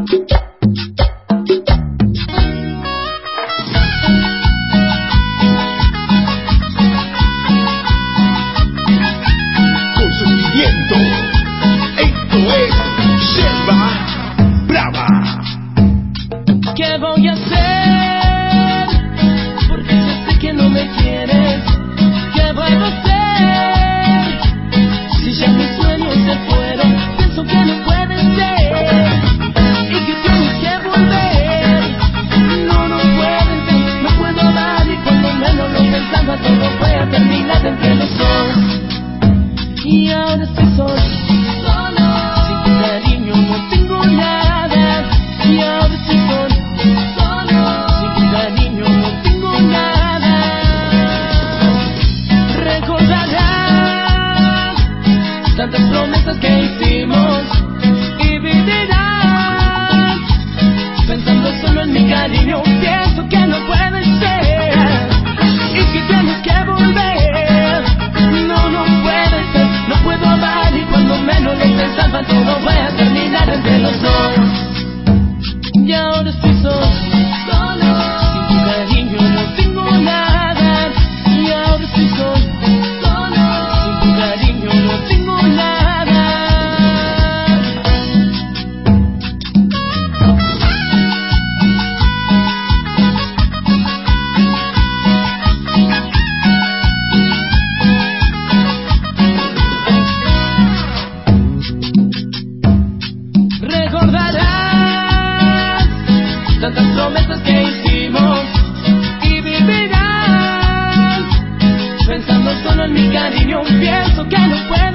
¿Qué voy a hacer? Porque yo sé que no me quieres. ¿Qué puedo hacer? Si ya mis sueños se fueron, pienso que no puede ser y que tienes que volver. No, no puede ser, no puedo amar y cuando menos lo pensaba todo fue a terminar entre los dos. Y ahora estoy solo, sin tu cariño no tengo nada. Y ahora estoy solo. Tantas promesas que hicimos y vivirás pensando solo en mi cariño. Pienso que no puede ser y que tienes que volver. No, no puede ser, no puedo amar y cuando menos lo pensaba todo fue a terminar entre los dos. Y ahora estoy solo, sin tu cariño no tengo nada. Y ahora estoy solo, sin tu cariño no tengo nada. Recordarás tantas promesas que hicimos y vivirás pensando solo en mi cariño. Pienso que no puedo